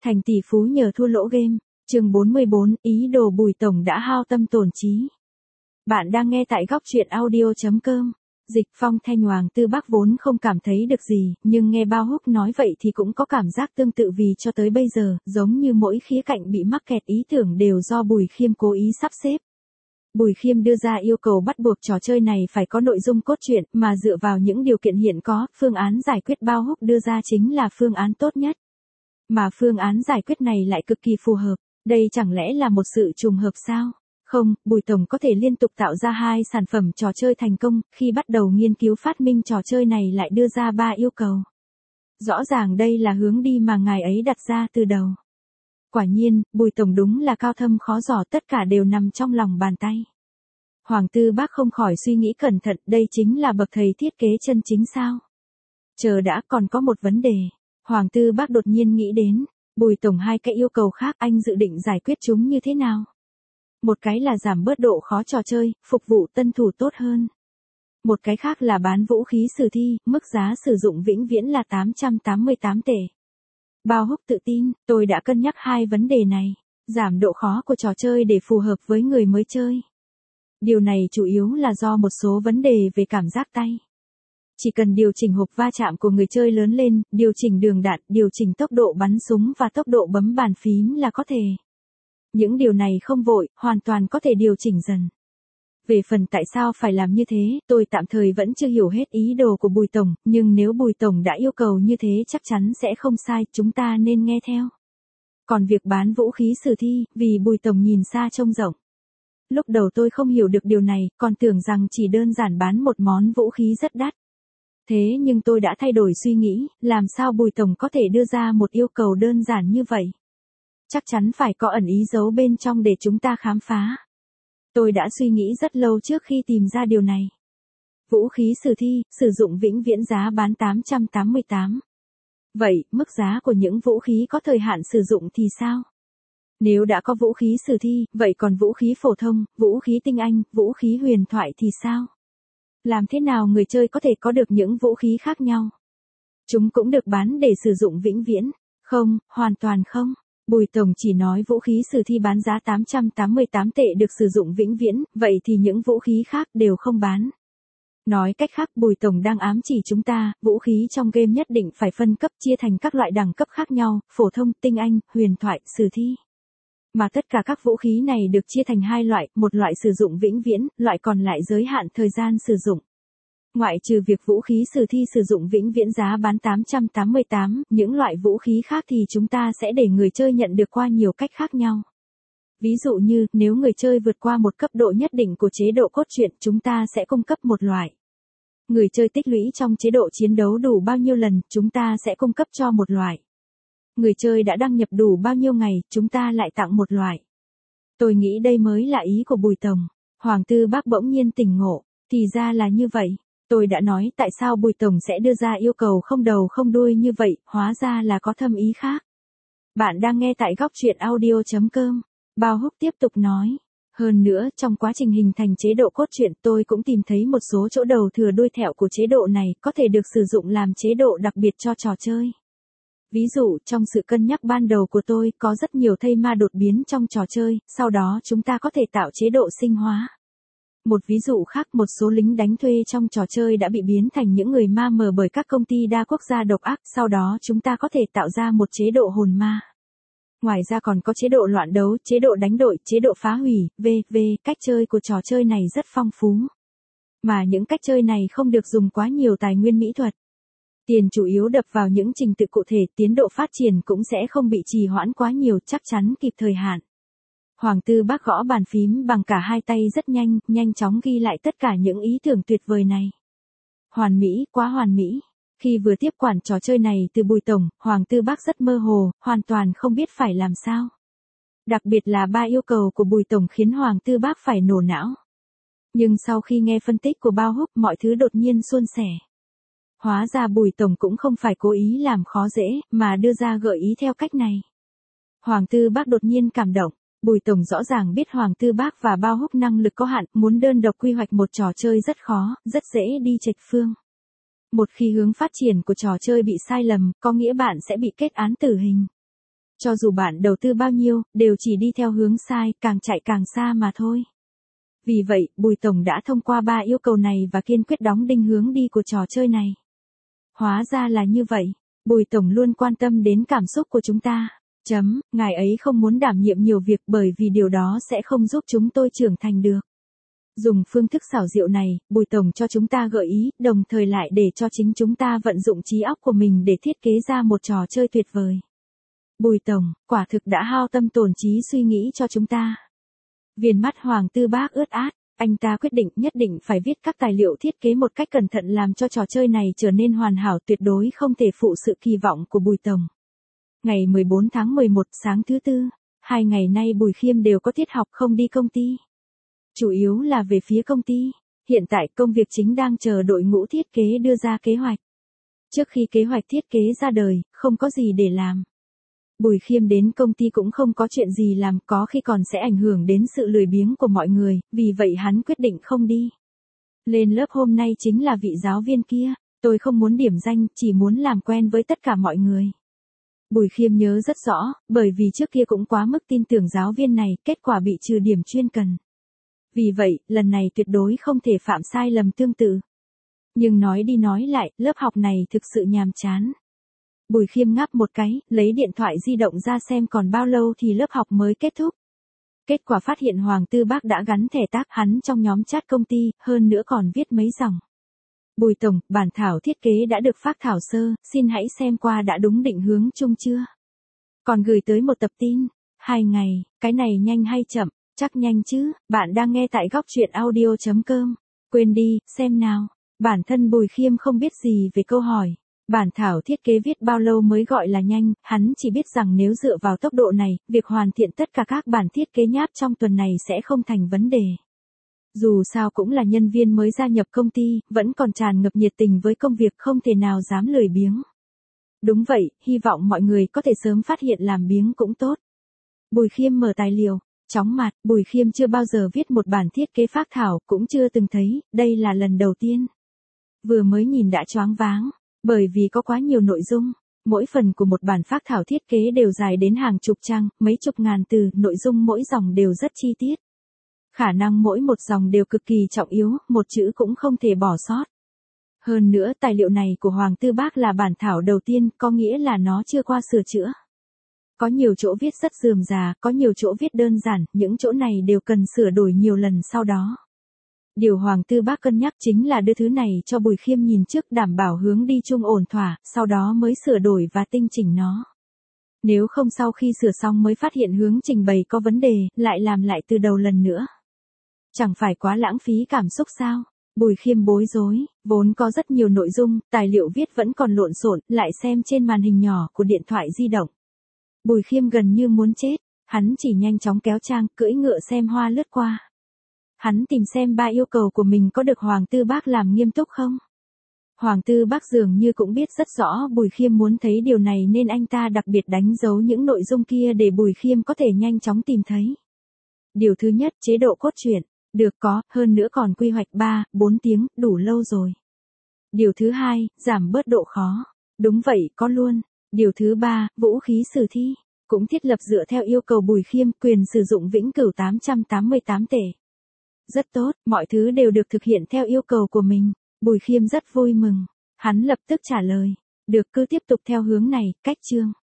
Thành tỷ phú nhờ thua lỗ game. Chương 44, ý đồ Bùi Tổng đã hao tâm tổn trí. Bạn đang nghe tại góc truyện audio.com. Dịch Phong Thanh Hoàng Tư Bắc vốn không cảm thấy được gì, nhưng nghe Bao Húc nói vậy thì cũng có cảm giác tương tự vì cho tới bây giờ, giống như mỗi khía cạnh bị mắc kẹt ý tưởng đều do Bùi Khiêm cố ý sắp xếp. Bùi Khiêm đưa ra yêu cầu bắt buộc trò chơi này phải có nội dung cốt truyện, mà dựa vào những điều kiện hiện có, phương án giải quyết Bao Húc đưa ra chính là phương án tốt nhất. Mà phương án giải quyết này lại cực kỳ phù hợp, đây chẳng lẽ là một sự trùng hợp sao? Không, Bùi Tổng có thể liên tục tạo ra 2 sản phẩm trò chơi thành công, khi bắt đầu nghiên cứu phát minh trò chơi này lại đưa ra 3 yêu cầu. Rõ ràng đây là hướng đi mà ngài ấy đặt ra từ đầu. Quả nhiên, Bùi Tổng đúng là cao thâm khó dò, tất cả đều nằm trong lòng bàn tay. Hoàng Tư Bắc không khỏi suy nghĩ cẩn thận, đây chính là bậc thầy thiết kế chân chính sao? Chờ đã, còn có một vấn đề. Hoàng Tư Bắc đột nhiên nghĩ đến, Bùi Tổng 2 cái yêu cầu khác anh dự định giải quyết chúng như thế nào? Một cái là giảm bớt độ khó trò chơi, phục vụ tân thủ tốt hơn. Một cái khác là bán vũ khí sử thi, mức giá sử dụng vĩnh viễn là 888 tệ. Bao Húc tự tin, tôi đã cân nhắc 2 vấn đề này, giảm độ khó của trò chơi để phù hợp với người mới chơi. Điều này chủ yếu là do một số vấn đề về cảm giác tay. Chỉ cần điều chỉnh hộp va chạm của người chơi lớn lên, điều chỉnh đường đạn, điều chỉnh tốc độ bắn súng và tốc độ bấm bàn phím là có thể. Những điều này không vội, hoàn toàn có thể điều chỉnh dần. Về phần tại sao phải làm như thế, tôi tạm thời vẫn chưa hiểu hết ý đồ của Bùi Tổng, nhưng nếu Bùi Tổng đã yêu cầu như thế chắc chắn sẽ không sai, chúng ta nên nghe theo. Còn việc bán vũ khí sử thi, vì Bùi Tổng nhìn xa trông rộng. Lúc đầu tôi không hiểu được điều này, còn tưởng rằng chỉ đơn giản bán một món vũ khí rất đắt. Thế nhưng tôi đã thay đổi suy nghĩ, làm sao Bùi Tổng có thể đưa ra một yêu cầu đơn giản như vậy? Chắc chắn phải có ẩn ý giấu bên trong để chúng ta khám phá. Tôi đã suy nghĩ rất lâu trước khi tìm ra điều này. Vũ khí sử thi, sử dụng vĩnh viễn giá bán 888. Vậy, mức giá của những vũ khí có thời hạn sử dụng thì sao? Nếu đã có vũ khí sử thi, vậy còn vũ khí phổ thông, vũ khí tinh anh, vũ khí huyền thoại thì sao? Làm thế nào người chơi có thể có được những vũ khí khác nhau? Chúng cũng được bán để sử dụng vĩnh viễn? Không, hoàn toàn không. Bùi Tổng chỉ nói vũ khí sử thi bán giá 888 tệ được sử dụng vĩnh viễn, vậy thì những vũ khí khác đều không bán. Nói cách khác, Bùi Tổng đang ám chỉ chúng ta, vũ khí trong game nhất định phải phân cấp chia thành các loại đẳng cấp khác nhau, phổ thông, tinh anh, huyền thoại, sử thi. Mà tất cả các vũ khí này được chia thành 2 loại, một loại sử dụng vĩnh viễn, loại còn lại giới hạn thời gian sử dụng. Ngoại trừ việc vũ khí sử thi sử dụng vĩnh viễn giá bán 888, những loại vũ khí khác thì chúng ta sẽ để người chơi nhận được qua nhiều cách khác nhau. Ví dụ như, nếu người chơi vượt qua một cấp độ nhất định của chế độ cốt truyện, chúng ta sẽ cung cấp một loại. Người chơi tích lũy trong chế độ chiến đấu đủ bao nhiêu lần, chúng ta sẽ cung cấp cho một loại. Người chơi đã đăng nhập đủ bao nhiêu ngày, chúng ta lại tặng một loại. Tôi nghĩ đây mới là ý của Bùi Tổng. Hoàng Tư Bắc bỗng nhiên tỉnh ngộ, thì ra là như vậy. Tôi đã nói tại sao Bùi Tổng sẽ đưa ra yêu cầu không đầu không đuôi như vậy, hóa ra là có thâm ý khác. Bạn đang nghe tại góc truyện audio.com. Bao Húc tiếp tục nói. Hơn nữa, trong quá trình hình thành chế độ cốt truyện tôi cũng tìm thấy một số chỗ đầu thừa đuôi thẹo của chế độ này có thể được sử dụng làm chế độ đặc biệt cho trò chơi. Ví dụ, trong sự cân nhắc ban đầu của tôi có rất nhiều thây ma đột biến trong trò chơi, sau đó chúng ta có thể tạo chế độ sinh hóa. Một ví dụ khác, một số lính đánh thuê trong trò chơi đã bị biến thành những người ma mờ bởi các công ty đa quốc gia độc ác, sau đó chúng ta có thể tạo ra một chế độ hồn ma. Ngoài ra còn có chế độ loạn đấu, chế độ đánh đội, chế độ phá hủy, v.v. Cách chơi của trò chơi này rất phong phú. Mà những cách chơi này không được dùng quá nhiều tài nguyên mỹ thuật. Tiền chủ yếu đập vào những trình tự cụ thể, tiến độ phát triển cũng sẽ không bị trì hoãn quá nhiều, chắc chắn kịp thời hạn. Hoàng Tư Bắc gõ bàn phím bằng cả 2 tay rất nhanh, nhanh chóng ghi lại tất cả những ý tưởng tuyệt vời này. Hoàn mỹ, quá hoàn mỹ. Khi vừa tiếp quản trò chơi này từ Bùi Tổng, Hoàng Tư Bắc rất mơ hồ, hoàn toàn không biết phải làm sao. Đặc biệt là 3 yêu cầu của Bùi Tổng khiến Hoàng Tư Bắc phải nổ não. Nhưng sau khi nghe phân tích của Bao Húc, mọi thứ đột nhiên suôn sẻ. Hóa ra Bùi Tổng cũng không phải cố ý làm khó dễ, mà đưa ra gợi ý theo cách này. Hoàng Tư Bắc đột nhiên cảm động. Bùi Tổng rõ ràng biết Hoàng Tư Bắc và Bao Húc năng lực có hạn, muốn đơn độc quy hoạch một trò chơi rất khó, rất dễ đi chệch phương. Một khi hướng phát triển của trò chơi bị sai lầm, có nghĩa bạn sẽ bị kết án tử hình. Cho dù bạn đầu tư bao nhiêu, đều chỉ đi theo hướng sai, càng chạy càng xa mà thôi. Vì vậy, Bùi Tổng đã thông qua 3 yêu cầu này và kiên quyết đóng đinh hướng đi của trò chơi này. Hóa ra là như vậy. Bùi Tổng luôn quan tâm đến cảm xúc của chúng ta. Ngài ấy không muốn đảm nhiệm nhiều việc bởi vì điều đó sẽ không giúp chúng tôi trưởng thành được. Dùng phương thức xảo diệu này, Bùi Tổng cho chúng ta gợi ý, đồng thời lại để cho chính chúng ta vận dụng trí óc của mình để thiết kế ra một trò chơi tuyệt vời. Bùi Tổng, quả thực đã hao tâm tổn trí suy nghĩ cho chúng ta. Viền mắt Hoàng Tư Bác ướt át, anh ta quyết định nhất định phải viết các tài liệu thiết kế một cách cẩn thận làm cho trò chơi này trở nên hoàn hảo, tuyệt đối không thể phụ sự kỳ vọng của Bùi Tổng. Ngày 14 tháng 11 sáng thứ Tư, 2 ngày nay Bùi Khiêm đều có tiết học không đi công ty. Chủ yếu là về phía công ty, hiện tại công việc chính đang chờ đội ngũ thiết kế đưa ra kế hoạch. Trước khi kế hoạch thiết kế ra đời, không có gì để làm. Bùi Khiêm đến công ty cũng không có chuyện gì làm, có khi còn sẽ ảnh hưởng đến sự lười biếng của mọi người, vì vậy hắn quyết định không đi. Lên lớp hôm nay chính là vị giáo viên kia, tôi không muốn điểm danh, chỉ muốn làm quen với tất cả mọi người. Bùi Khiêm nhớ rất rõ, bởi vì trước kia cũng quá mức tin tưởng giáo viên này, kết quả bị trừ điểm chuyên cần. Vì vậy, lần này tuyệt đối không thể phạm sai lầm tương tự. Nhưng nói đi nói lại, lớp học này thực sự nhàm chán. Bùi Khiêm ngáp một cái, lấy điện thoại di động ra xem còn bao lâu thì lớp học mới kết thúc. Kết quả phát hiện Hoàng Tư Bác đã gắn thẻ tác hắn trong nhóm chat công ty, hơn nữa còn viết mấy dòng. Bùi Tổng, bản thảo thiết kế đã được phác thảo sơ, xin hãy xem qua đã đúng định hướng chung chưa? Còn gửi tới một tập tin. 2 ngày, cái này nhanh hay chậm? Chắc nhanh chứ, bạn đang nghe tại góc truyện audio.com. Quên đi, xem nào. Bản thân Bùi Khiêm không biết gì về câu hỏi. Bản thảo thiết kế viết bao lâu mới gọi là nhanh, hắn chỉ biết rằng nếu dựa vào tốc độ này, việc hoàn thiện tất cả các bản thiết kế nháp trong tuần này sẽ không thành vấn đề. Dù sao cũng là nhân viên mới gia nhập công ty, vẫn còn tràn ngập nhiệt tình với công việc, không thể nào dám lười biếng. Đúng vậy, hy vọng mọi người có thể sớm phát hiện làm biếng cũng tốt. Bùi Khiêm mở tài liệu, chóng mặt, Bùi Khiêm chưa bao giờ viết một bản thiết kế phác thảo, cũng chưa từng thấy, đây là lần đầu tiên. Vừa mới nhìn đã choáng váng, bởi vì có quá nhiều nội dung, mỗi phần của một bản phác thảo thiết kế đều dài đến hàng chục trang, mấy chục ngàn từ, nội dung mỗi dòng đều rất chi tiết. Khả năng mỗi một dòng đều cực kỳ trọng yếu, một chữ cũng không thể bỏ sót. Hơn nữa tài liệu này của Hoàng Tư Bác là bản thảo đầu tiên, có nghĩa là nó chưa qua sửa chữa. Có nhiều chỗ viết rất rườm rà, có nhiều chỗ viết đơn giản, những chỗ này đều cần sửa đổi nhiều lần sau đó. Điều Hoàng Tư Bác cân nhắc chính là đưa thứ này cho Bùi Khiêm nhìn trước, đảm bảo hướng đi chung ổn thỏa, sau đó mới sửa đổi và tinh chỉnh nó. Nếu không sau khi sửa xong mới phát hiện hướng trình bày có vấn đề, lại làm lại từ đầu lần nữa. Chẳng phải quá lãng phí cảm xúc sao? Bùi Khiêm bối rối, vốn có rất nhiều nội dung, tài liệu viết vẫn còn lộn xộn, lại xem trên màn hình nhỏ của điện thoại di động. Bùi Khiêm gần như muốn chết, hắn chỉ nhanh chóng kéo trang, cưỡi ngựa xem hoa lướt qua. Hắn tìm xem 3 yêu cầu của mình có được Hoàng Tư Bác làm nghiêm túc không? Hoàng Tư Bác dường như cũng biết rất rõ Bùi Khiêm muốn thấy điều này nên anh ta đặc biệt đánh dấu những nội dung kia để Bùi Khiêm có thể nhanh chóng tìm thấy. Điều thứ nhất, chế độ cốt truyện. Được có, hơn nữa còn quy hoạch 3, 4 tiếng, đủ lâu rồi. Điều thứ hai, giảm bớt độ khó. Đúng vậy, có luôn. Điều thứ ba, vũ khí sử thi. Cũng thiết lập dựa theo yêu cầu Bùi Khiêm, quyền sử dụng vĩnh cửu 888 tể. Rất tốt, mọi thứ đều được thực hiện theo yêu cầu của mình. Bùi Khiêm rất vui mừng. Hắn lập tức trả lời. Được, cứ tiếp tục theo hướng này, cách chương.